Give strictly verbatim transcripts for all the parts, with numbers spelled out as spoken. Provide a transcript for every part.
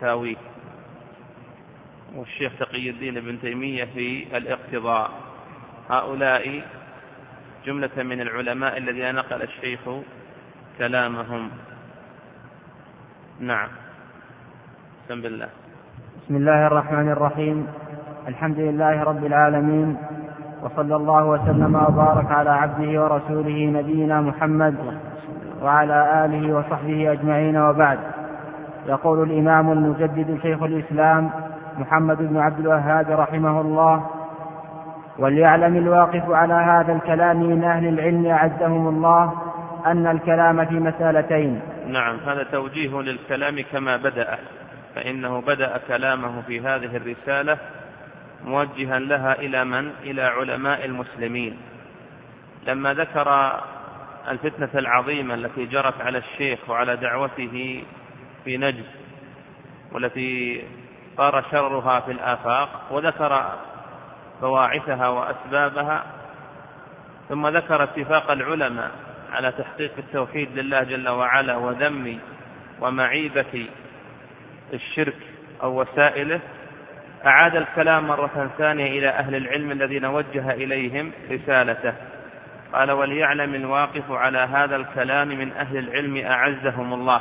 فتاويه، والشيخ تقي الدين ابن تيمية في الاقتضاء. هؤلاء جملة من العلماء الذين نقل الشيخ كلامهم. نعم. بسم الله. بسم الله الرحمن الرحيم. الحمد لله رب العالمين، وصلى الله وسلم وبارك على عبده ورسوله نبينا محمد وعلى آله وصحبه أجمعين، وبعد. يقول الإمام المجدد شيخ الإسلام محمد بن عبد الوهاب رحمه الله: وليعلم الواقف على هذا الكلام من أهل العلم أعزهم الله أن الكلام في مسألتين. نعم، هذا توجيه للكلام كما بدأ، فإنه بدأ كلامه في هذه الرسالة موجها لها إلى من؟ إلى علماء المسلمين. لما ذكر الفتنة العظيمة التي جرت على الشيخ وعلى دعوته في نجد، والتي طار شرها في الآفاق، وذكر بواعثها وأسبابها، ثم ذكر اتفاق العلماء على تحقيق التوحيد لله جل وعلا وذم ومعيبة الشرك أو وسائله، أعاد الكلام مرة ثانية إلى أهل العلم الذين وجه إليهم رسالته. قال: وليعلم الواقف على هذا الكلام من أهل العلم أعزهم الله،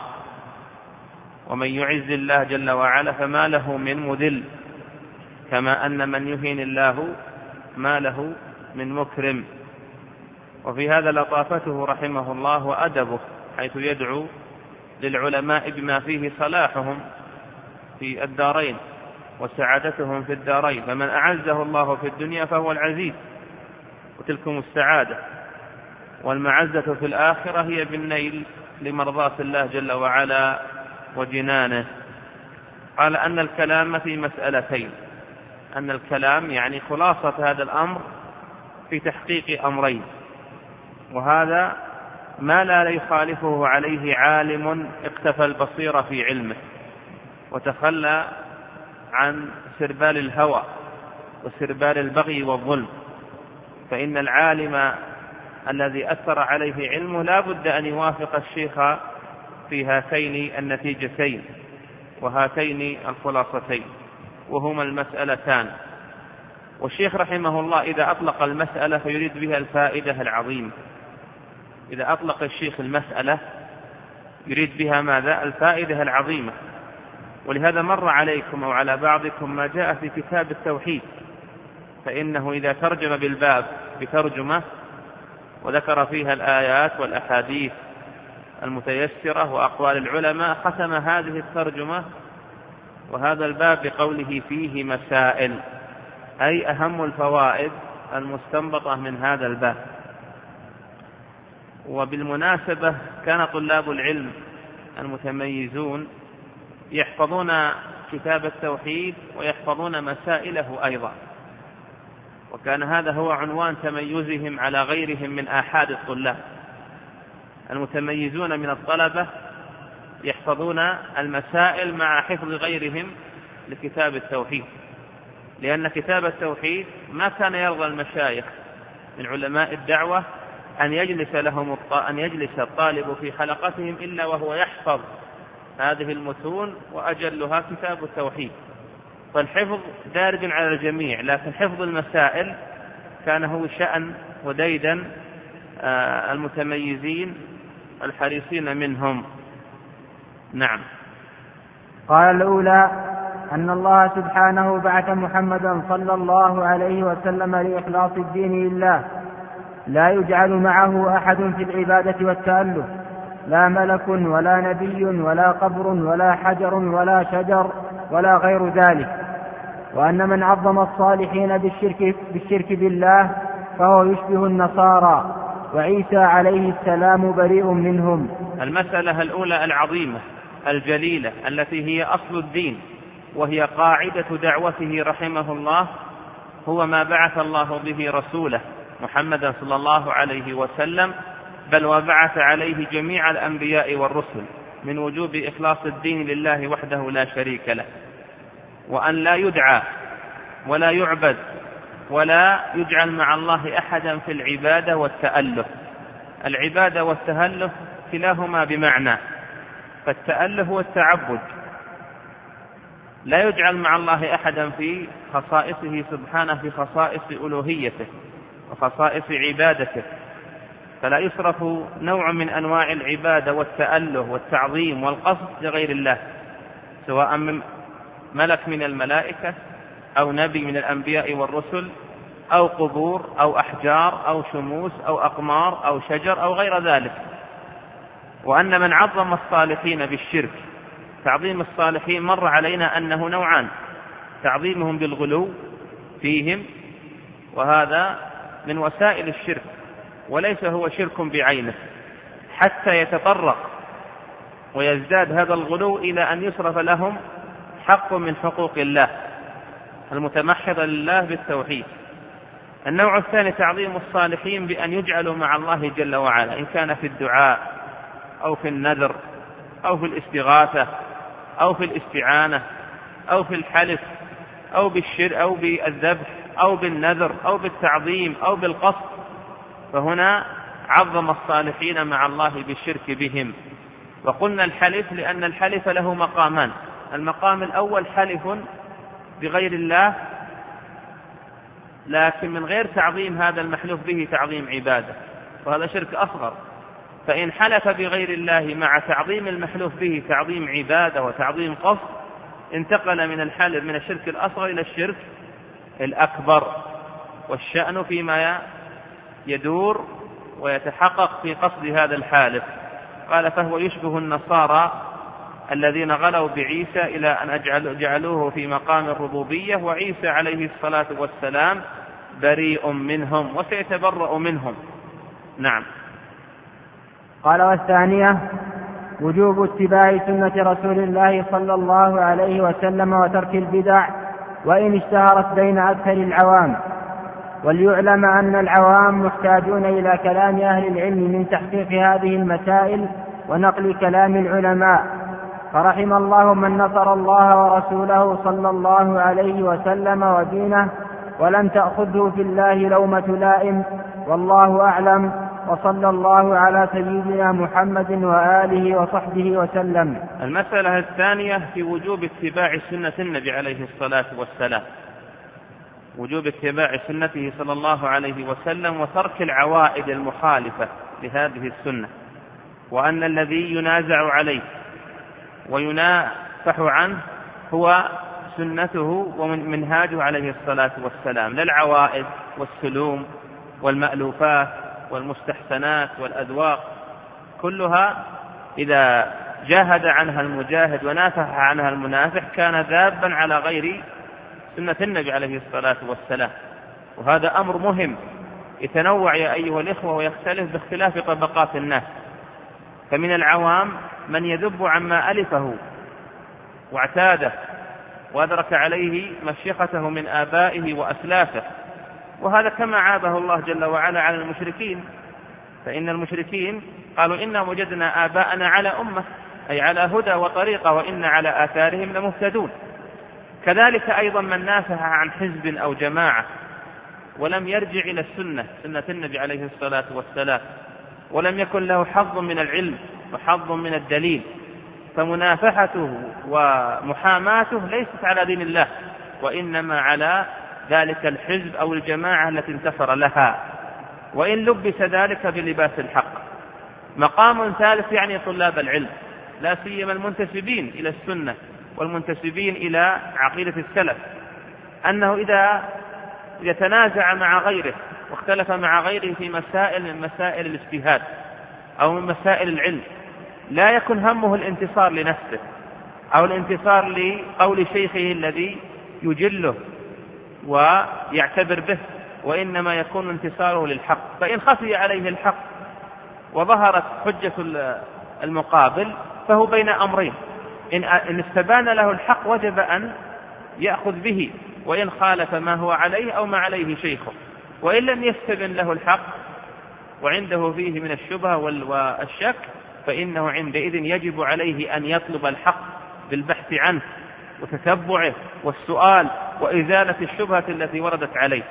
ومن يعز الله جل وعلا فما له من مذل، كما أن من يهين الله ما له من مكرم. وفي هذا لطافته رحمه الله وأدبه، حيث يدعو للعلماء بما فيه صلاحهم في الدارين وسعادتهم في الدارين، فمن أعزه الله في الدنيا فهو العزيز، وتلكم السعادة، والمعزة في الآخرة هي بالنيل لمرضاة الله جل وعلا وجنانه. قال أن الكلام في مسألتين، أن الكلام يعني خلاصة هذا الأمر في تحقيق أمرين، وهذا ما لا يخالفه عليه عالم اقتفى البصيرة في علمه وتخلى عن سربال الهوى وسربال البغي والظلم. فإن العالم الذي أثر عليه علمه لا بد أن يوافق الشيخ في هاتين النتيجتين وهاتين الخلاصتين، وهما المسألتان. والشيخ رحمه الله إذا أطلق المسألة فيريد بها الفائدة العظيمة. إذا أطلق الشيخ المسألة يريد بها ماذا؟ الفائدة العظيمة. ولهذا مر عليكم أو على بعضكم ما جاء في كتاب التوحيد، فإنه إذا ترجم بالباب بترجمة وذكر فيها الآيات والأحاديث المتيسرة وأقوال العلماء، ختم هذه الترجمة وهذا الباب بقوله فيه مسائل، أي أهم الفوائد المستنبطة من هذا الباب. وبالمناسبة كان طلاب العلم المتميزون يحفظون كتاب التوحيد ويحفظون مسائله أيضا، وكان هذا هو عنوان تميزهم على غيرهم من آحاد الطلاب. المتميزون من الطلبة يحفظون المسائل مع حفظ غيرهم لكتاب التوحيد، لأن كتاب التوحيد ما كان يرضى المشايخ من علماء الدعوة أن يجلس لهم أن يجلس الطالب في حلقتهم إلا وهو يحفظ هذه المتون، وأجلها كتاب التوحيد. فالحفظ دارج على الجميع، لكن حفظ المسائل كان هو شأن وديدا المتميزين الحريصين منهم. نعم. قال الأولى أن الله سبحانه بعث محمدا صلى الله عليه وسلم لإخلاص الدين لله، لا يجعل معه أحد في العبادة والتألف، لا ملك ولا نبي ولا قبر ولا حجر ولا شجر ولا غير ذلك. وأن من عظم الصالحين بالشرك, بالشرك بالله فهو يشبه النصارى، وعيسى عليه السلام بريء منهم. المسألة الأولى العظيمة الجليلة التي هي أصل الدين، وهي قاعدة دعوته رحمه الله، هو ما بعث الله به رسوله محمدا صلى الله عليه وسلم، بل وبعث عليه جميع الأنبياء والرسل، من وجوب إخلاص الدين لله وحده لا شريك له، وأن لا يدعى ولا يعبد ولا يجعل مع الله أحدا في العبادة والتأله. العبادة والتأله كلاهما بمعنى، فالتأله هو التعبد، لا يجعل مع الله أحدا في خصائصه سبحانه، في خصائص ألوهيته وخصائص عبادته، فلا يصرف نوع من أنواع العبادة والتأله والتعظيم والقصد لغير الله، سواء من ملك من الملائكة أو نبي من الأنبياء والرسل أو قبور أو أحجار أو شموس أو أقمار أو شجر أو غير ذلك. وأن من عظم الصالحين بالشرك، تعظيم الصالحين مر علينا أنه نوعان: تعظيمهم بالغلو فيهم، وهذا من وسائل الشرك وليس هو شرك بعينه، حتى يتطرق ويزداد هذا الغلو إلى أن يصرف لهم حق من حقوق الله المتمحضة لله بالتوحيد. النوع الثاني تعظيم الصالحين بأن يجعلوا مع الله جل وعلا، إن كان في الدعاء أو في النذر أو في الاستغاثة أو في الاستعانة أو في الحلف أو بالشر أو بالذبح أو بالنذر أو بالتعظيم أو بالقصد، فهنا عظم الصالحين مع الله بالشرك بهم. وقلنا الحلف لأن الحلف له مقامان: المقام الأول حلف بغير الله لكن من غير تعظيم هذا المحلوف به تعظيم عبادة، وهذا شرك أصغر. فإن حلف بغير الله مع تعظيم المحلوف به تعظيم عبادة وتعظيم قصد، انتقل من الحلف من الشرك الأصغر إلى الشرك الأكبر. والشأن فيما يدور ويتحقق في قصد هذا الحالف. قال: فهو يشبه النصارى الذين غلوا بعيسى إلى أن جعلوه في مقام الربوبية، وعيسى عليه الصلاة والسلام بريء منهم وسيتبرأ منهم. نعم. قال: والثانية وجوب اتباع سنة رسول الله صلى الله عليه وسلم وترك البدع وإن اشتهرت بين أكثر العوام. وليعلم أن العوام محتاجون إلى كلام أهل العلم من تحقيق هذه المسائل ونقل كلام العلماء، فرحم الله من نصر الله ورسوله صلى الله عليه وسلم ودينه ولم تأخذه في الله لومة لائم، والله أعلم، وصلى الله على سيدنا محمد وآله وصحبه وسلم. المسألة الثانية في وجوب اتباع سنة النبي عليه الصلاة والسلام، وجوب اتباع سنته صلى الله عليه وسلم وترك العوائد المخالفة لهذه السنة، وأن الذي ينازع عليه وينافح عنه هو سنته ومنهاجه عليه الصلاة والسلام، لا العوائد والسلوم والمألوفات والمستحسنات والأذواق، كلها إذا جاهد عنها المجاهد ونافح عنها المنافح كان ذابا على غير سنة النبي عليه الصلاة والسلام. وهذا أمر مهم يتنوع يا أيها الإخوة ويختلف باختلاف طبقات الناس. فمن العوام من يذب عما ألفه واعتاده وأدرك عليه مشيخته من آبائه وأسلافه، وهذا كما عابه الله جل وعلا على المشركين، فإن المشركين قالوا: إنا وجدنا آباءنا على أمة، أي على هدى وطريقة، وإنا على آثارهم لمهتدون. كذلك أيضا من نافح عن حزب أو جماعة ولم يرجع إلى السنة، سنة النبي عليه الصلاة والسلام، ولم يكن له حظ من العلم وحظ من الدليل، فمنافحته ومحاماته ليست على دين الله، وإنما على ذلك الحزب أو الجماعة التي انتصر لها، وإن لبس ذلك بلباس الحق. مقام ثالث يعني طلاب العلم، لا سيما المنتسبين إلى السنة والمنتسبين إلى عقيدة السلف، أنه إذا يتنازع مع غيره واختلف مع غيره في مسائل من مسائل الاجتهاد أو من مسائل العلم، لا يكن همه الانتصار لنفسه أو الانتصار لقول شيخه الذي يجله ويعتبر به، وإنما يكون انتصاره للحق. فإن خفي عليه الحق وظهرت حجة المقابل فهو بين أمرين: إن استبان له الحق وجب أن يأخذ به، وإن خالف ما هو عليه أو ما عليه شيخه. وإن لم يستبن له الحق وعنده فيه من الشبهة والشك فإنه عندئذ يجب عليه أن يطلب الحق بالبحث عنه وتتبعه والسؤال وإزالة الشبهة التي وردت عليه.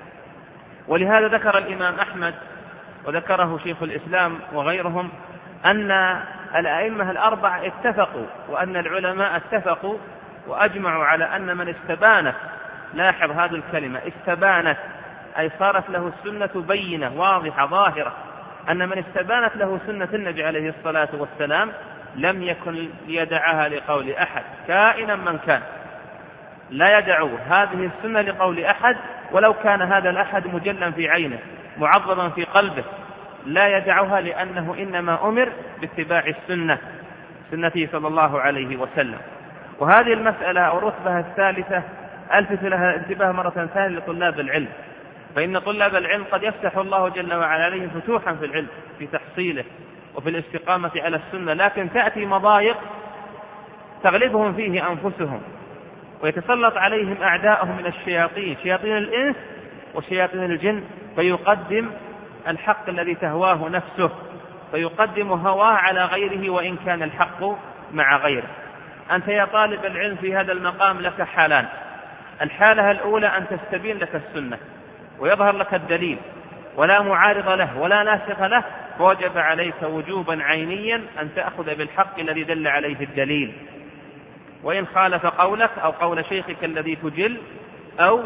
ولهذا ذكر الإمام أحمد وذكره شيخ الإسلام وغيرهم أن الأئمة الأربعة اتفقوا وأن العلماء اتفقوا وأجمعوا على أن من استبانت، لاحظ هذه الكلمة، استبانت أي صارت له السنة بينة واضحة ظاهرة، أن من استبانت له سنة النبي عليه الصلاة والسلام لم يكن ليدعها لقول أحد كائنا من كان، لا يدعو هذه السنة لقول أحد ولو كان هذا الأحد مجلا في عينه معظما في قلبه، لا يدعها، لأنه إنما أمر باتباع السنة، سنته صلى الله عليه وسلم. وهذه المسألة أو الرتبة الثالثة ألفت لها انتباه مرة ثانية لطلاب العلم، فإن طلاب العلم قد يفتح الله جل وعلا عليهم فتوحا في العلم في تحصيله وفي الاستقامة على السنة، لكن تأتي مضايق تغلبهم فيه أنفسهم، ويتسلط عليهم أعداءهم من الشياطين، شياطين الإنس وشياطين الجن، فيقدم الحق الذي تهواه نفسه، فيقدم هواه على غيره وإن كان الحق مع غيره. أنت يا طالب العلم في هذا المقام لك حالان: الحالة الأولى أن تستبين لك السنة ويظهر لك الدليل ولا معارض له ولا ناسخ له، فوجب عليك وجوبا عينيا أن تأخذ بالحق الذي دل عليه الدليل، وإن خالف قولك أو قول شيخك الذي تجل أو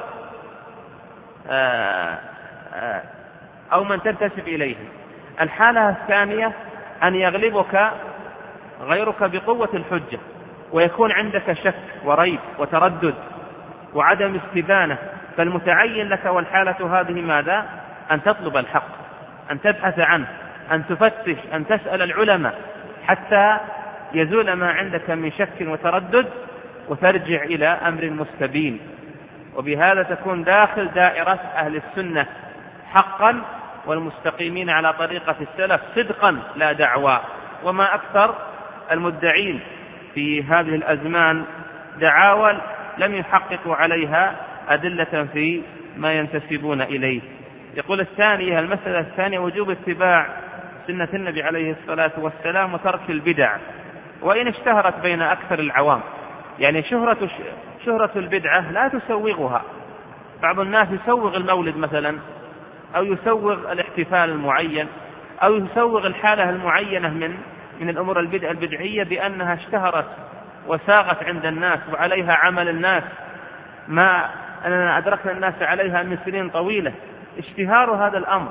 آآ آآ أو من تنتسب إليه. الحالة الثانية أن يغلبك غيرك بقوة الحجة ويكون عندك شك وريب وتردد وعدم استبانة، فالمتعين لك والحالة هذه ماذا؟ أن تطلب الحق، أن تبحث عنه، أن تفتش، أن تسأل العلماء حتى يزول ما عندك من شك وتردد وترجع إلى أمر مستبين، وبهذا تكون داخل دائرة أهل السنة حقا والمستقيمين على طريقة السلف صدقا لا دعوى. وما أكثر المدعين في هذه الأزمان دعاوى لم يحققوا عليها أدلة في ما ينتسبون إليه. يقول الثانية، المسألة الثانية وجوب اتباع سنة النبي عليه الصلاة والسلام وترك البدع، وإن اشتهرت بين أكثر العوام. يعني شهرة, شهرة البدعة لا تسوغها، بعض الناس يسوغ المولد مثلا، أو يسوغ الاحتفال المعين، أو يسوغ الحالة المعينة من من الأمور البدع البدعية بأنها اشتهرت وساغت عند الناس وعليها عمل الناس ما أننا أدركنا الناس عليها من سنين طويلة. اشتهار هذا الأمر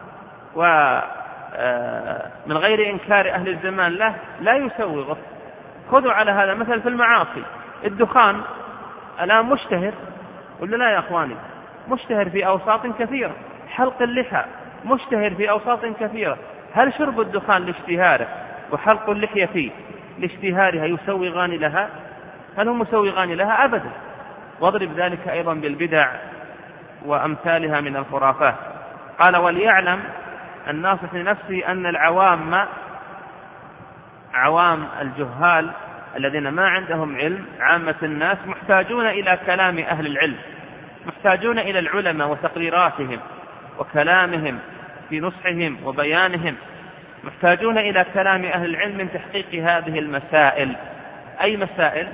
ومن غير إنكار أهل الزمان له لا يسوغه. خذوا على هذا مثل في المعاصي، الدخان الآن مشتهر ولا لا يا أخواني؟ مشتهر في أوساط كثيرة، حلق اللحى مشتهر في أوساط كثيرة. هل شرب الدخان لاشتهاره وحلق اللحية لاشتهارها يسوغان لها؟ هل هم مسوغان لها؟ أبدا. واضرب ذلك أيضا بالبدع وأمثالها من الخرافات. قال: وليعلم الناصح لنفسه أن العوام، عوام الجهال الذين ما عندهم علم، عامة الناس محتاجون إلى كلام أهل العلم، محتاجون إلى العلماء وتقريراتهم وكلامهم في نصحهم وبيانهم، محتاجون إلى كلام أهل العلم من تحقيق هذه المسائل. أي مسائل؟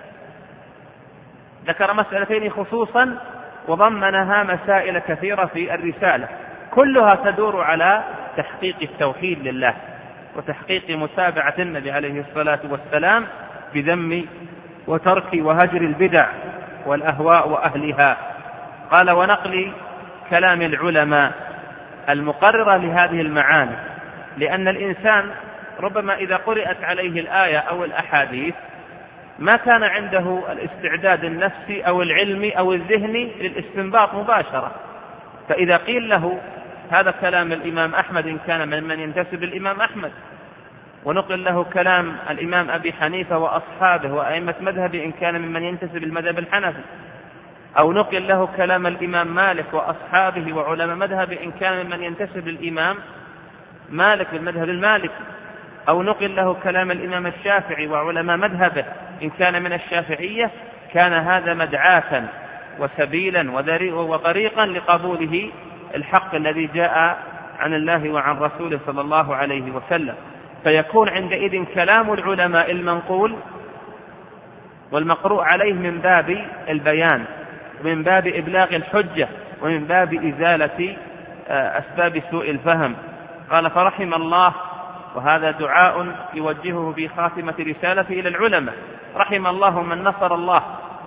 ذكر مسألتين خصوصا وضمنها مسائل كثيرة في الرسالة، كلها تدور على تحقيق التوحيد لله وتحقيق متابعة النبي عليه الصلاة والسلام بذم وترك وهجر البدع والأهواء وأهلها. قال: ونقل كلام العلماء المقررة لهذه المعاني، لأن الإنسان ربما إذا قرأت عليه الآية أو الأحاديث ما كان عنده الاستعداد النفسي أو العلمي أو الذهني للاستنباط مباشرة، فإذا قيل له هذا كلام الإمام أحمد إن كان ممن ينتسب الإمام أحمد، ونقل له كلام الإمام أبي حنيفة وأصحابه وأئمة مذهبه إن كان ممن ينتسب المذهب الحنفي، أو نقل له كلام الإمام مالك وأصحابه وعلماء مذهبه إن كان ممن ينتسب الإمام مالك بالمذهب المالكي، أو نقل له كلام الإمام الشافعي وعلماء مذهبه إن كان من الشافعية، كان هذا مدعاة وسبيلا وطريقا لقبوله الحق الذي جاء عن الله وعن رسوله صلى الله عليه وسلم. فيكون عندئذ كلام العلماء المنقول والمقروء عليه من باب البيان ومن باب إبلاغ الحجة ومن باب إزالة أسباب سوء الفهم. قال: فرحم الله، وهذا دعاء يوجهه في خاتمة رسالة إلى العلماء، رحم الله من نصر الله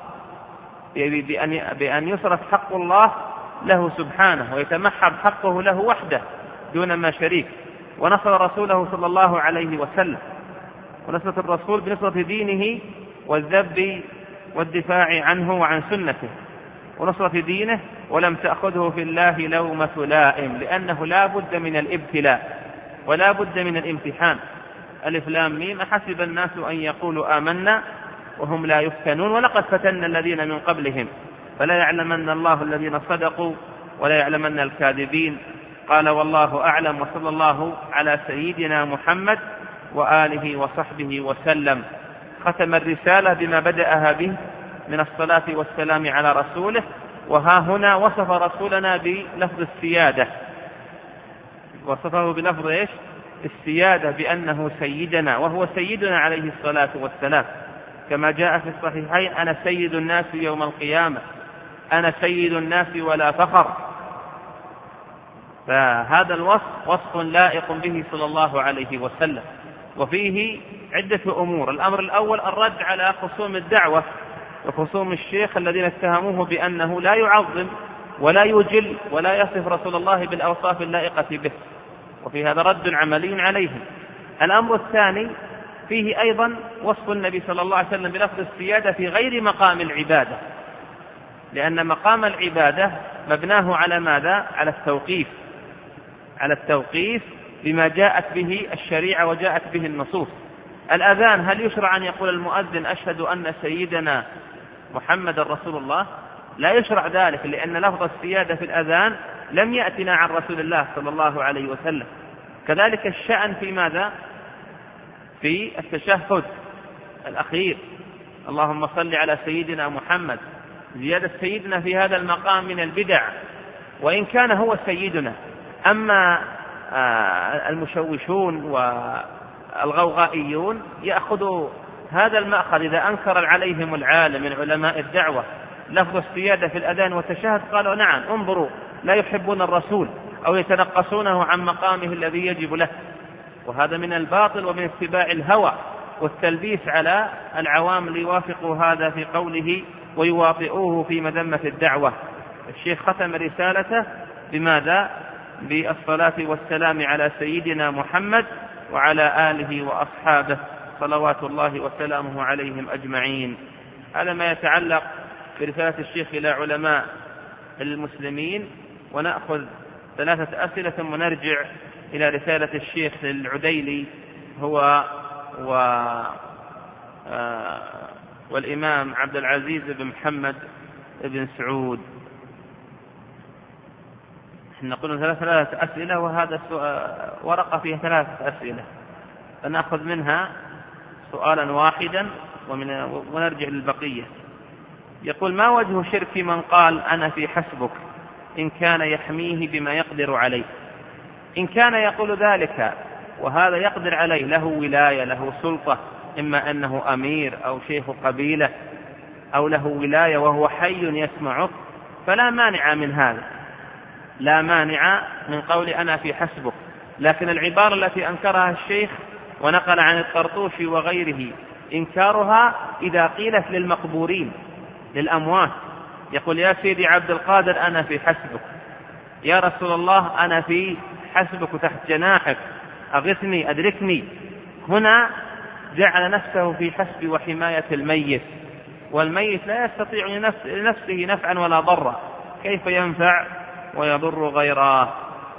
بأن يصرف حق الله له سبحانه ويتمحض حقه له وحده دون ما شريك، ونصر رسوله صلى الله عليه وسلم، ونصرة الرسول بنصرة دينه والذب والدفاع عنه وعن سنته، ونصرة دينه ولم تأخذه في الله لومة لائم، لأنه لا بد من الابتلاء ولا بد من الامتحان. ألف لام ميم أحسب الناس أن يقولوا آمنا وهم لا يفتنون ولقد فتنا الذين من قبلهم فلا يعلمن الله الذين صدقوا ولا يعلمن الكاذبين. قال والله أعلم، وصلى الله على سيدنا محمد وآله وصحبه وسلم. ختم الرسالة بما بدأها به من الصلاة والسلام على رسوله، وها هنا وصف رسولنا بلفظ السيادة، وصفه بلفظ إيش؟ السيادة، بأنه سيدنا، وهو سيدنا عليه الصلاة والسلام، كما جاء في الصحيحين: أنا سيد الناس يوم القيامة، أنا سيد الناس ولا فخر. فهذا الوصف وصف لائق به صلى الله عليه وسلم، وفيه عدة أمور. الأمر الأول الرد على خصوم الدعوة وخصوم الشيخ الذين اتهموه بأنه لا يعظم ولا يجل ولا يصف رسول الله بالأوصاف اللائقة به، وفي هذا رد عملي عليهم. الأمر الثاني فيه أيضا وصف النبي صلى الله عليه وسلم بلفظ السيادة في غير مقام العبادة، لأن مقام العبادة مبناه على ماذا؟ على التوقيف، على التوقيف بما جاءت به الشريعة وجاءت به النصوص. الأذان هل يشرع أن يقول المؤذن أشهد أن سيدنا محمد رسول الله؟ لا يشرع ذلك، لأن لفظ السيادة في الأذان لم يأتنا عن رسول الله صلى الله عليه وسلم. كذلك الشأن في ماذا؟ في التشهد الأخير: اللهم صل على سيدنا محمد. زيادة سيدنا في هذا المقام من البدع، وإن كان هو سيدنا. أما المشوشون والغوغائيون يأخذوا هذا المأخذ إذا أنكر عليهم العالم من علماء الدعوة لفظ السيادة في الأذان والتشهد، قالوا نعم انظروا لا يحبون الرسول أو يتنقصونه عن مقامه الذي يجب له. وهذا من الباطل ومن اتباع الهوى والتلبيس على العوام ليوافقوا هذا في قوله ويواطئوه في مذمة الدعوة. الشيخ ختم رسالته بماذا؟ بالصلاة والسلام على سيدنا محمد وعلى آله وأصحابه صلوات الله وسلامه عليهم أجمعين. هذا ما يتعلق برسالة الشيخ إلى علماء المسلمين. ونأخذ ثلاثة أسئلة ثم نرجع إلى رسالة الشيخ العديلي هو و والإمام عبد العزيز بن محمد بن سعود. نقول ثلاثة أسئلة وهذا ورقة فيها ثلاثة أسئلة، فنأخذ منها سؤالا واحدا ونرجع للبقية. يقول: ما وجه شرك من قال أنا في حسبك إن كان يحميه بما يقدر عليه؟ إن كان يقول ذلك وهذا يقدر عليه، له ولاية له سلطة، إما أنه أمير أو شيخ قبيلة أو له ولاية وهو حي يسمعه، فلا مانع من هذا، لا مانع من قول أنا في حسبك. لكن العبارة التي أنكرها الشيخ ونقل عن الطرطوشي وغيره إنكارها إذا قيلت للمقبورين للأموات، يقول: يا سيدي عبد القادر أنا في حسبك، يا رسول الله أنا في حسبك تحت جناحك، أغثني أدركني. هنا جعل نفسه في حسب وحماية الميت، والميت لا يستطيع لنفسه نفعا ولا ضرا، كيف ينفع ويضر غيره؟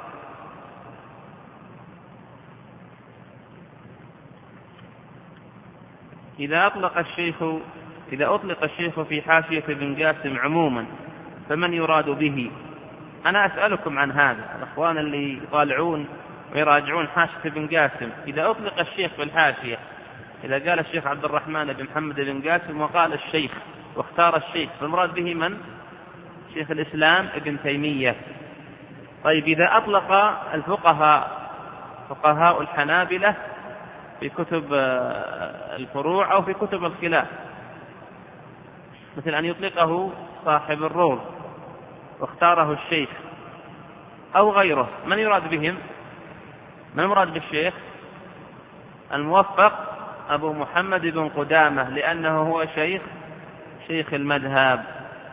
إذا أطلق الشيخ إذا أطلق الشيخ في حاشية ابن قاسم عموما فمن يراد به؟ أنا أسألكم عن هذا الأخوان اللي يطالعون ويراجعون حاشية ابن قاسم. إذا أطلق الشيخ في الحاشية، إذا قال الشيخ عبد الرحمن بن محمد بن قاسم وقال الشيخ واختار الشيخ، فالمراد به من؟ شيخ الإسلام ابن تيمية. طيب إذا أطلق الفقهاء فقهاء الحنابلة في كتب الفروع أو في كتب الخلاف، مثل أن يطلقه صاحب الروض واختاره الشيخ أو غيره، من يراد بهم؟ من المراد بالشيخ؟ الموفق أبو محمد بن قدامة لأنه هو شيخ شيخ المذهب.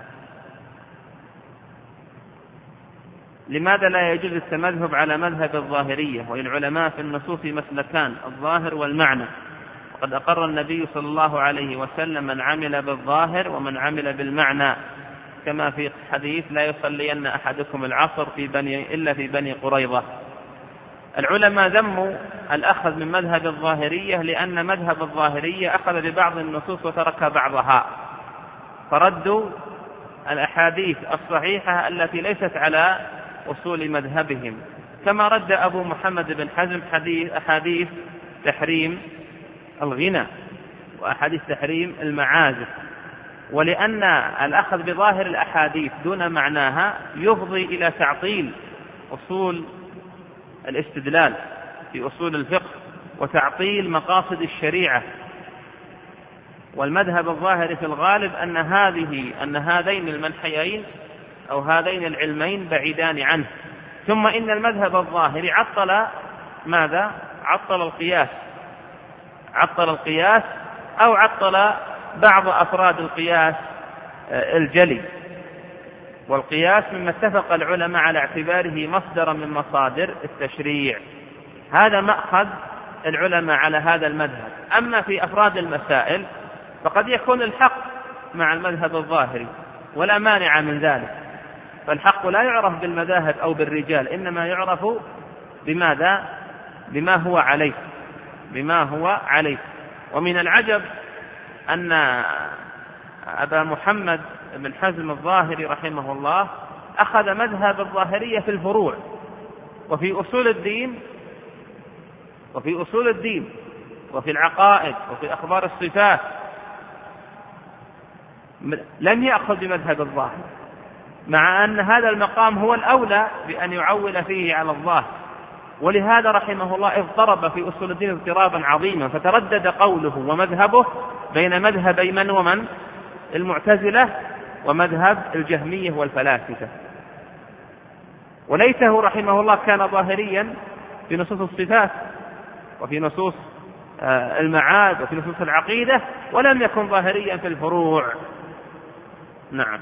لماذا لا يجوز التمذهب على مذهب الظاهرية؟ وللعلماء في النصوص مسلكان، الظاهر والمعنى، وقد أقر النبي صلى الله عليه وسلم من عمل بالظاهر ومن عمل بالمعنى، كما في حديث لا يصلين أحدكم العصر في بني إلا في بني قريظة. العلماء ذموا الأخذ من مذهب الظاهرية لأن مذهب الظاهرية أخذ ببعض النصوص وترك بعضها، فردوا الأحاديث الصحيحة التي ليست على أصول مذهبهم، كما رد أبو محمد بن حزم حديث أحاديث تحريم الغنى وأحاديث تحريم المعازف. ولأن الأخذ بظاهر الأحاديث دون معناها يفضي إلى تعطيل أصول الاستدلال في أصول الفقه وتعطيل مقاصد الشريعة. والمذهب الظاهري في الغالب أن هذه أن هذين المنحيين أو هذين العلمين بعيدان عنه. ثم إن المذهب الظاهري عطل ماذا؟ عطل القياس، عطل القياس أو عطل بعض أفراد القياس الجلي. والقياس مما اتفق العلماء على اعتباره مصدرا من مصادر التشريع، هذا مأخذ العلماء على هذا المذهب. أما في أفراد المسائل فقد يكون الحق مع المذهب الظاهري ولا مانع من ذلك، فالحق لا يعرف بالمذاهب أو بالرجال، إنما يعرف بماذا؟ بما هو عليه بما هو عليه. ومن العجب أن أبا محمد بن حزم الظاهري رحمه الله أخذ مذهب الظاهرية في الفروع وفي أصول الدين وفي أصول الدين وفي العقائد وفي أخبار الصفات، لم يأخذ بمذهب الظاهر، مع أن هذا المقام هو الأولى بأن يعول فيه على الظاهر. ولهذا رحمه الله اضطرب في أصول الدين اضطرابا عظيما، فتردد قوله ومذهبه بين مذهبي من ومن؟ المعتزلة ومذهب الجهمية والفلاسفة. وليته رحمه الله كان ظاهريا في نصوص الصفات وفي نصوص المعاد وفي نصوص العقيدة، ولم يكن ظاهريا في الفروع. نعم.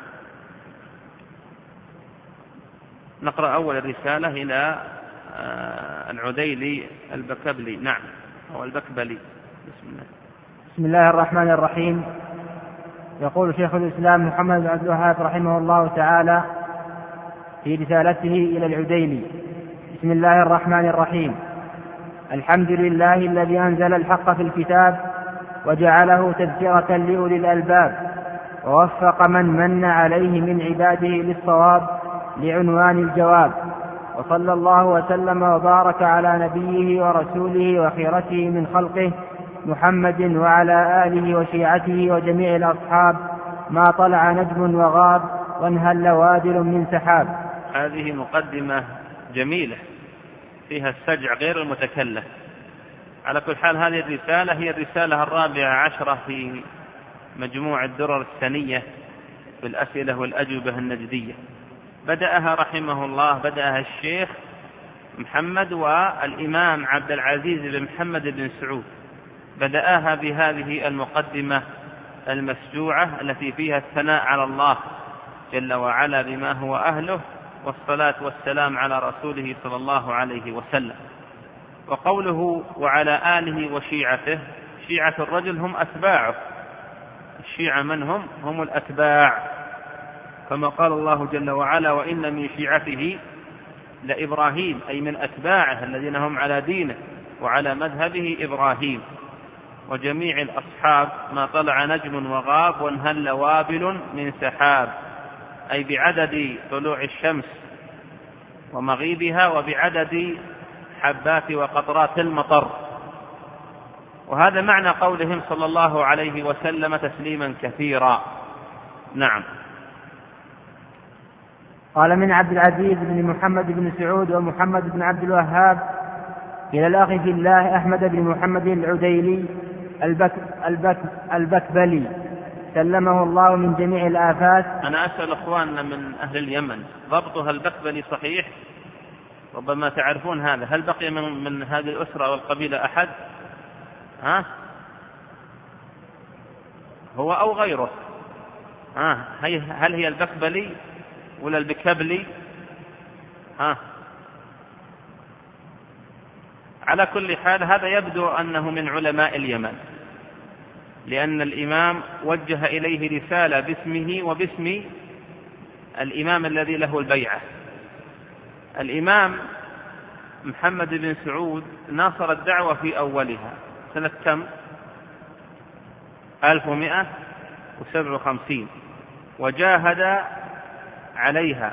نقرأ أول الرسالة إلى العديلي البكبلي. نعم، أو البكبلي. بسم الله. بسم الله الرحمن الرحيم. يقول شيخ الإسلام محمد بن عبد الوهاب رحمه الله تعالى في رسالته إلى العديلي: بسم الله الرحمن الرحيم. الحمد لله الذي أنزل الحق في الكتاب وجعله تذكرة لأولي الألباب، ووفق من من عليه من عباده للصواب لعنوان الجواب، وصلى الله وسلم وبارك على نبيه ورسوله وخيرته من خلقه محمد وعلى آله وشيعته وجميع الأصحاب، ما طلع نجم وغاب وانهل وادل من سحاب. هذه مقدمة جميلة فيها السجع غير المتكلف. على كل حال هذه الرسالة هي الرسالة الرابعة عشرة في مجموع الدرر السنية في الأسئلة والأجوبة النجدية. بدأها رحمه الله بدأها الشيخ محمد والإمام عبد العزيز بن محمد بن سعود، بدأها بهذه المقدمة المسجوعة التي فيها الثناء على الله جل وعلا بما هو أهله، والصلاة والسلام على رسوله صلى الله عليه وسلم. وقوله وعلى آله وشيعته، شيعة الرجل هم أتباعه، الشيعة من هم؟ هم الأتباع، كما قال الله جل وعلا: وإن من شيعته لإبراهيم، أي من أتباعه الذين هم على دينه وعلى مذهبه إبراهيم. وجميع الأصحاب ما طلع نجم وغاب وانهل وابل من سحاب، أي بعدد طلوع الشمس ومغيبها وبعدد حبات وقطرات المطر. وهذا معنى قولهم صلى الله عليه وسلم تسليما كثيرا. نعم. قال من عبد العزيز بن محمد بن سعود ومحمد بن عبد الوهاب إلى الأخ في الله أحمد بن محمد العديلي البك البك البكبلي سلمه الله من جميع الآفات. أنا أسأل أخواننا من أهل اليمن ضبطها البكبلي صحيح؟ ربما تعرفون هذا. هل بقي من, من هذه الأسرة والقبيلة أحد؟ ها؟ هو أو غيره. آه هل هي البكبلي ولا البكبلي؟ آه على كل حال هذا يبدو أنه من علماء اليمن، لأن الإمام وجه إليه رسالة باسمه وباسم الإمام الذي له البيعة. الإمام محمد بن سعود ناصر الدعوة في أولها سنة كم؟ ألف ومئة وسبع وخمسين، وجاهد عليها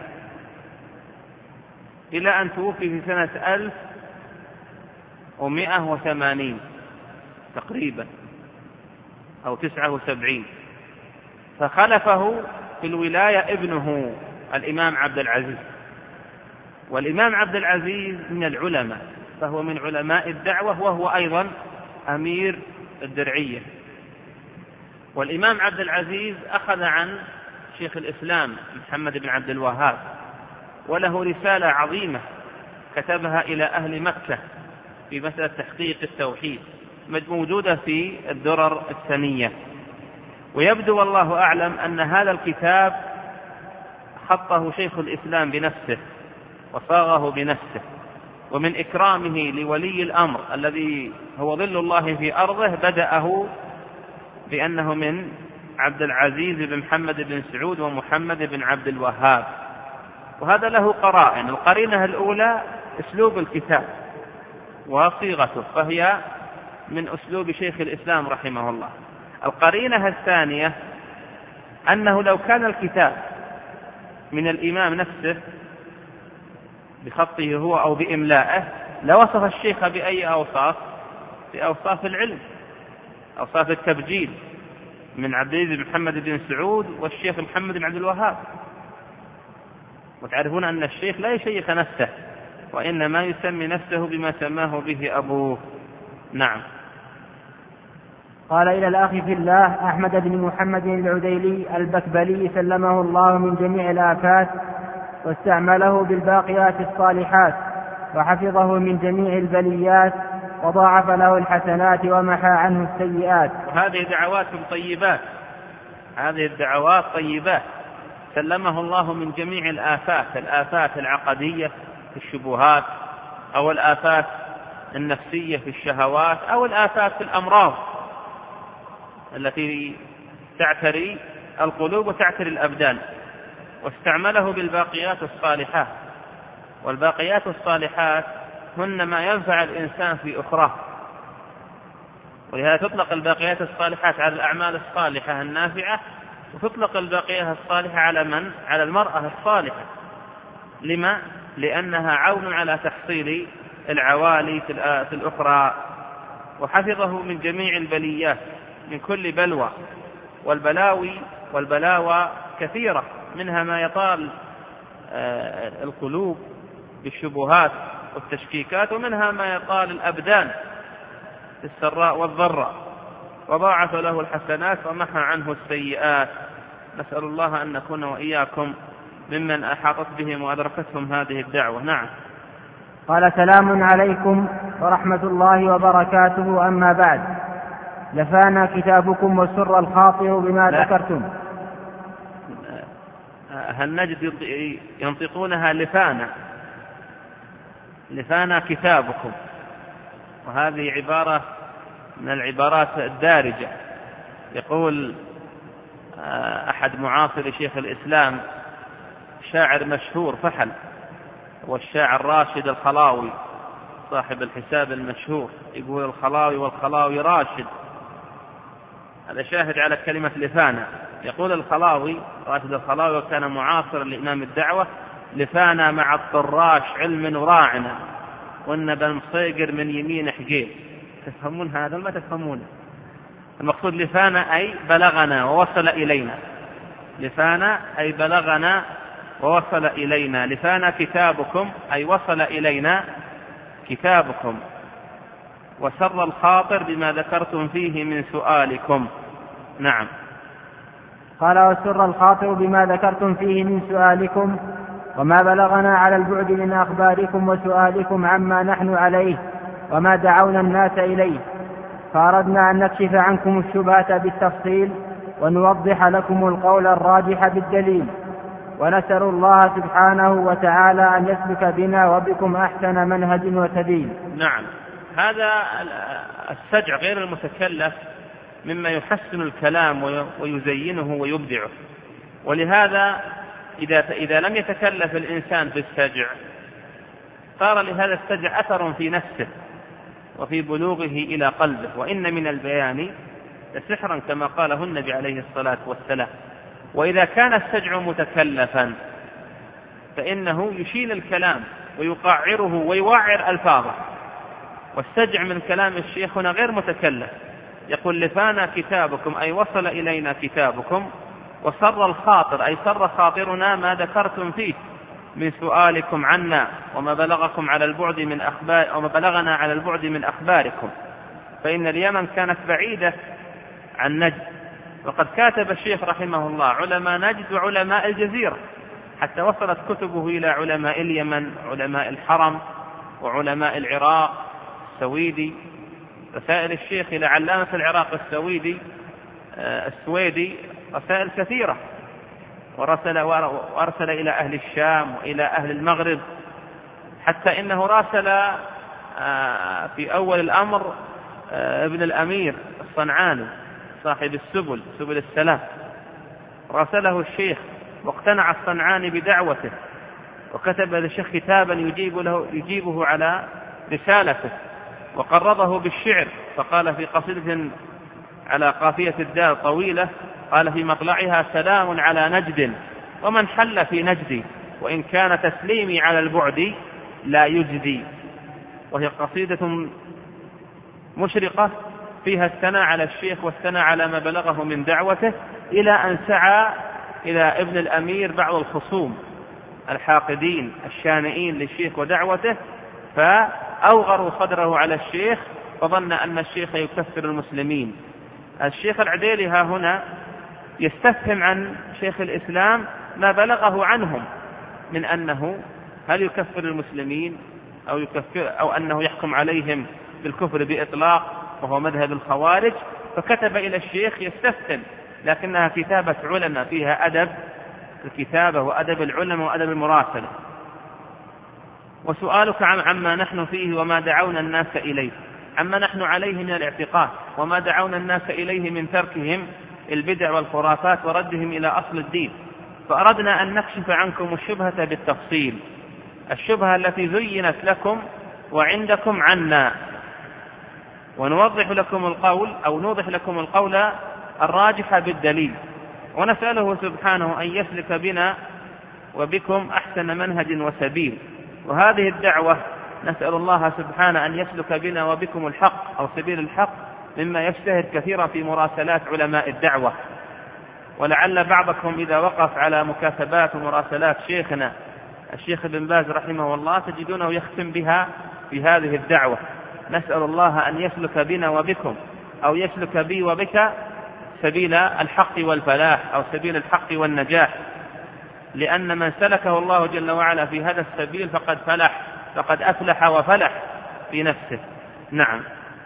إلى أن توفي في سنة ألف ومئة وثمانين تقريبا أو تسعة وسبعين، فخلفه في الولاية ابنه الإمام عبد العزيز. والإمام عبد العزيز من العلماء، فهو من علماء الدعوة، وهو أيضا أمير الدرعية. والإمام عبد العزيز أخذ عن شيخ الإسلام محمد بن عبد الوهاب، وله رسالة عظيمة كتبها إلى أهل مكة في مسألة تحقيق التوحيد، موجودة في الدرر الثانية. ويبدو والله أعلم أن هذا الكتاب خطه شيخ الإسلام بنفسه وصاغه بنفسه، ومن إكرامه لولي الأمر الذي هو ظل الله في أرضه بدأه بأنه من عبد العزيز بن محمد بن سعود ومحمد بن عبد الوهاب. وهذا له قرائن. القرينة الأولى أسلوب الكتاب وصيغته، فهي من أسلوب شيخ الإسلام رحمه الله. القرينة الثانية أنه لو كان الكتاب من الإمام نفسه بخطه هو أو بإملائه لوصف الشيخ بأي أوصاف؟ بأوصاف العلم، أوصاف التبجيل، من عبد العزيز بن محمد بن سعود والشيخ محمد بن عبد الوهاب. وتعرفون أن الشيخ لا يشيخ نفسه، وإنما يسمي نفسه بما سماه به أبوه. نعم. قال: إلى الأخ في الله أحمد بن محمد العديلي البكبلي سلمه الله من جميع الآفات، واستعمله بالباقيات الصالحات، وحفظه من جميع البليات، وضاعف له الحسنات ومحى عنه السيئات. وهذه دعوات طيبات، هذه الدعوات طيبات. سلمه الله من جميع الآفات، الآفات العقدية في الشبهات، أو الآفات النفسية في الشهوات، أو الآفات في الأمراض التي تعتري القلوب وتعتري الأبدان. واستعمله بالباقيات الصالحات، والباقيات الصالحات هن ما ينفع الإنسان في أخراه، ولهذا تطلق الباقيات الصالحات على الأعمال الصالحة النافعة، وتطلق الباقيات الصالحة على من؟ على المرأة الصالحة. لما؟ لأنها عون على تحصيل العوالي في الأخرى. وحفظه من جميع البليات، من كل بلوى، والبلاوي والبلاوى كثيرة، منها ما يطال القلوب بالشبهات والتشكيكات، ومنها ما يطال الأبدان السراء والضراء. وضاعف له الحسنات ومحى عنه السيئات. نسأل الله أن نكون وإياكم ممن أحاطت بهم وأدركتهم هذه الدعوة. نعم. قال: سلام عليكم ورحمة الله وبركاته، أما بعد، لفانا كتابكم وسر الخاطر بما لا. ذكرتم. هل نجد ينطقونها لفانا؟ لفانا كتابكم، وهذه عبارة من العبارات الدارجة. يقول أحد معاصر شيخ الإسلام، شاعر مشهور فحل، والشاعر راشد الخلاوي صاحب الحساب المشهور، يقول: الخلاوي والخلاوي راشد. هذا شاهد على كلمة لفانا. يقول الخلاوي، راشد الخلاوي، وكان معاصرا لإمام الدعوة: لفانا مع الطراش علم وراعنا، والنبى مصيقر من يمين حقيل. تفهمون هذا ما تفهمون؟ المقصود لفانا أي بلغنا ووصل إلينا، لفانا أي بلغنا ووصل إلينا. لفانا كتابكم أي وصل إلينا كتابكم، وسر الخاطر بما ذكرتم فيه من سؤالكم. نعم. قال: وسر الخاطر بما ذكرتم فيه من سؤالكم، وما بلغنا على البعد من أخباركم وسؤالكم عما نحن عليه وما دعونا الناس إليه، فأردنا أن نكشف عنكم الشبهة بالتفصيل ونوضح لكم القول الراجح بالدليل، ونسأل الله سبحانه وتعالى أن يسلك بنا وبكم أحسن منهج وسبيل. نعم، هذا السجع غير المتكلف مما يحسن الكلام ويزينه ويبدعه، ولهذا إذا, إذا لم يتكلف الإنسان بالسجع صار لهذا السجع أثر في نفسه وفي بلوغه إلى قلبه. وإن من البيان لسحرا كما قاله النبي عليه الصلاة والسلام. وإذا كان السجع متكلفا فإنه يشيل الكلام ويقعره ويوعر ألفاظه، والسجع من كلام الشيخ هنا غير متكلف. يقول لفانا كتابكم أي وصل إلينا كتابكم، وسر الخاطر أي سر خاطرنا ما ذكرتم فيه من سؤالكم عنا وما بلغكم على البعد من أخبار وما بلغنا على البعد من أخباركم، فإن اليمن كانت بعيدة عن نجد، وقد كاتب الشيخ رحمه الله علماء نجد وعلماء الجزيرة، حتى وصلت كتبه إلى علماء اليمن، علماء الحرم، وعلماء العراق السويدي. رسائل الشيخ إلى علامة العراق السويدي السويدي رسائل كثيرة، ورسل وأرسل إلى أهل الشام وإلى أهل المغرب، حتى إنه راسل في أول الأمر ابن الأمير الصنعاني صاحب السبل سبل السلام، راسله الشيخ واقتنع الصنعاني بدعوته، وكتب للشيخ كتابا يجيب له يجيبه على رسالته، وقرضه بالشعر، فقال في قصيدة على قافية الدار طويلة قال في مطلعها: سلام على نجد ومن حل في نجدي، وإن كان تسليمي على البعد لا يجدي. وهي قصيدة مشرقة فيها الثناء على الشيخ والثناء على ما بلغه من دعوته، إلى أن سعى إلى ابن الأمير بعض الخصوم الحاقدين الشانئين للشيخ ودعوته، فأوغروا صدره على الشيخ، فظن أن الشيخ يكفر المسلمين. الشيخ العديلي ها هنا يستفهم عن شيخ الإسلام ما بلغه عنهم من أنه هل يكفر المسلمين أو, يكفر أو أنه يحكم عليهم بالكفر بإطلاق وهو مذهب الخوارج، فكتب إلى الشيخ يستفهم، لكنها كتابة علماء فيها أدب الكتابة وأدب العلماء وأدب المراسلة. وسؤالك عما نحن فيه وما دعونا الناس إليه، عما نحن عليه من الاعتقاد وما دعونا الناس إليه من تركهم البدع والخرافات وردهم إلى أصل الدين، فأردنا أن نكشف عنكم الشبهة بالتفصيل، الشبهة التي زينت لكم وعندكم عنا، ونوضح لكم القول أو نوضح لكم القول الراجح بالدليل، ونسأله سبحانه أن يسلك بنا وبكم أحسن منهج وسبيل. وهذه الدعوة نسأل الله سبحانه أن يسلك بنا وبكم الحق أو سبيل الحق، مما يجتهد كثيرا في مراسلات علماء الدعوة. ولعل بعضكم إذا وقف على مكاتبات ومراسلات شيخنا الشيخ ابن باز رحمه الله تجدونه يختم بها في هذه الدعوة: نسأل الله أن يسلك بنا وبكم أو يسلك بي وبك سبيل الحق والفلاح أو سبيل الحق والنجاح، لأن من سلكه الله جل وعلا في هذا السبيل فقد فلح، فقد أفلح وفلح في نفسه. نعم.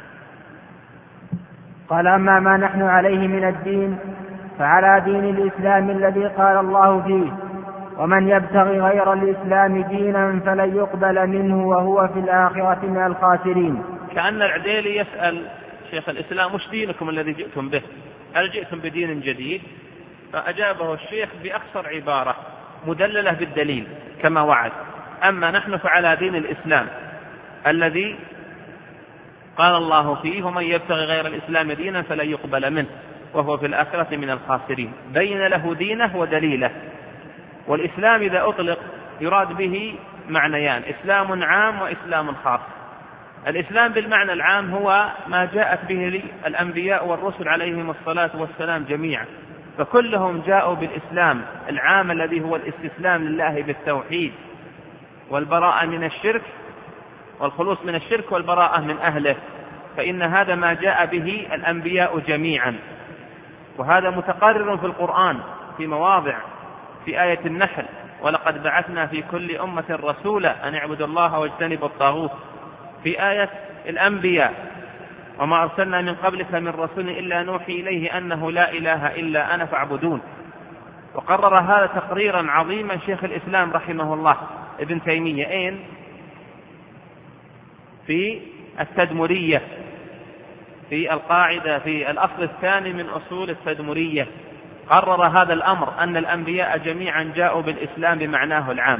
قال: أما ما نحن عليه من الدين فعلى دين الإسلام الذي قال الله فيه: ومن يبتغي غير الإسلام دينا فلن يقبل منه وهو في الآخرة من الخاسرين. كأن العديلي يسأل شيخ الإسلام: مش دينكم الذي جئتم به؟ هل جئتم بدين جديد؟ فأجابه الشيخ بأقصر عبارة مدللة بالدليل كما وعد: أما نحن فعلى دين الإسلام الذي قال الله فيه: ومن يبتغي غير الإسلام دينا فلن يقبل منه وهو في الآخرة من الخاسرين. بين له دينه ودليله. والإسلام إذا أطلق يراد به معنيان: إسلام عام وإسلام خاص. الإسلام بالمعنى العام هو ما جاءت به الأنبياء والرسل عليهم الصلاة والسلام جميعا، فكلهم جاءوا بالإسلام العام الذي هو الاستسلام لله بالتوحيد والبراءة من الشرك والخلوص من الشرك والبراءة من أهله، فإن هذا ما جاء به الأنبياء جميعا، وهذا متقرر في القرآن في مواضع. في آية النحل: ولقد بعثنا في كل أمة رسولا أن اعبدوا الله واجتنبوا الطاغوت. في آية الأنبياء: وما أرسلنا من قبلك من رسول إلا نوحي إليه أنه لا إله إلا أنا فاعبدون. وقرر هذا تقريرا عظيما شيخ الإسلام رحمه الله ابن تيمية أين؟ في التدمرية، في القاعدة في الأصل الثاني من أصول التدمرية، قرر هذا الأمر أن الأنبياء جميعا جاءوا بالإسلام بمعناه العام،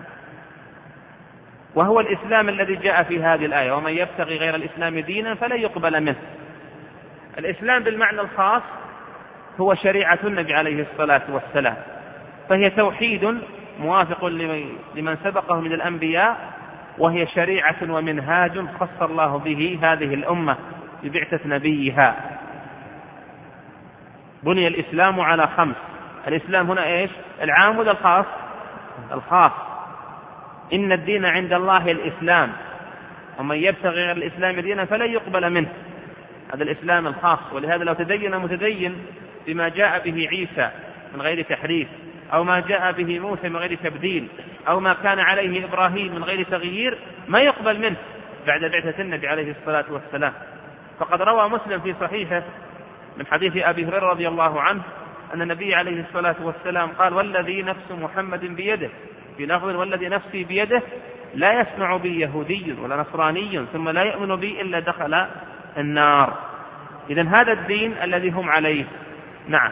وهو الإسلام الذي جاء في هذه الآية: ومن يبتغي غير الإسلام دينا فلن يقبل منه. الإسلام بالمعنى الخاص هو شريعة النبي عليه الصلاة والسلام، فهي توحيد موافق لمن سبقه من الأنبياء، وهي شريعة ومنهاج خص الله به هذه الأمة ببعثة نبيها. بني الإسلام على خمس. الإسلام هنا إيش؟ العام ولا الخاص؟ الخاص. إن الدين عند الله الإسلام، ومن يبتغي غير الإسلام دينا فلن يقبل منه. هذا الإسلام الخاص. ولهذا لو تدين متدين بما جاء به عيسى من غير تحريف، أو ما جاء به موسى من غير تبديل، أو ما كان عليه إبراهيم من غير تغيير، ما يقبل منه بعد بعثة النبي عليه الصلاة والسلام. فقد روى مسلم في صحيحه من حديث أبي هريرة رضي الله عنه أن النبي عليه الصلاة والسلام قال: والذي نفس محمد بيده، في لفظ والذي نفسي بيده، لا يسمع بي يهودي ولا نصراني ثم لا يؤمن بي إلا دخل النار. إذن هذا الدين الذي هم عليه. نعم.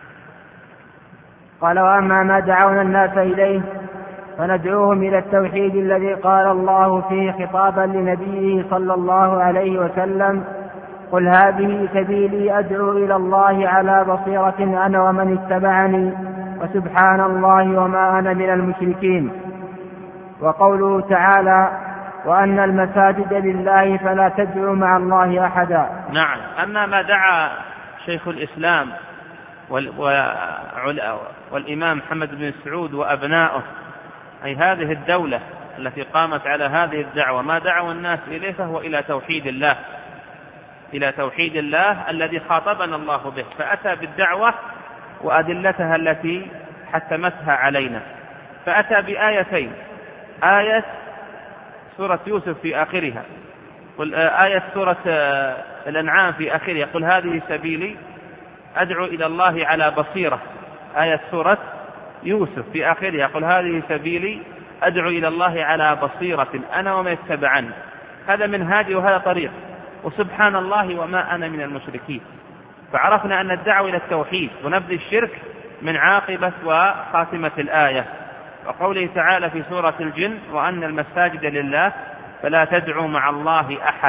قال: وأما ما دعونا الناس إليه فندعوهم إلى التوحيد الذي قال الله فيه خطابا لنبيه صلى الله عليه وسلم: قل هذه سبيلي أدعو إلى الله على بصيرة أنا ومن اتبعني وسبحان الله وما أنا من المشركين. وقوله تعالى: وأن المساجد لله فلا تدعوا مع الله أحدا. نعم. أما ما دعا شيخ الإسلام والإمام محمد بن سعود وأبنائه، أي هذه الدولة التي قامت على هذه الدعوة، ما دعوا الناس إليه فهو إلى توحيد الله، إلى توحيد الله الذي خاطبنا الله به، فأتى بالدعوة وأدلتها التي حتمتها علينا. فأتى بآيتين: آية سورة يوسف في آخرها، آية سورة الأنعام في آخرها: قل هذه سبيلي أدعو إلى الله على بصيرة. آية سورة يوسف في آخرها: قل هذه سبيلي أدعو إلى الله على بصيرة أنا ومن اتبعني. هذا منهاجي وهذا طريق، وسبحان الله وما أنا من المشركين. فعرفنا أن الدعوة إلى التوحيد ونبذ الشرك من عاقبة وخاتمة الآية. وقوله تعالى في سورة الجن: وأن المساجد لله فلا تدعوا مع الله أحد.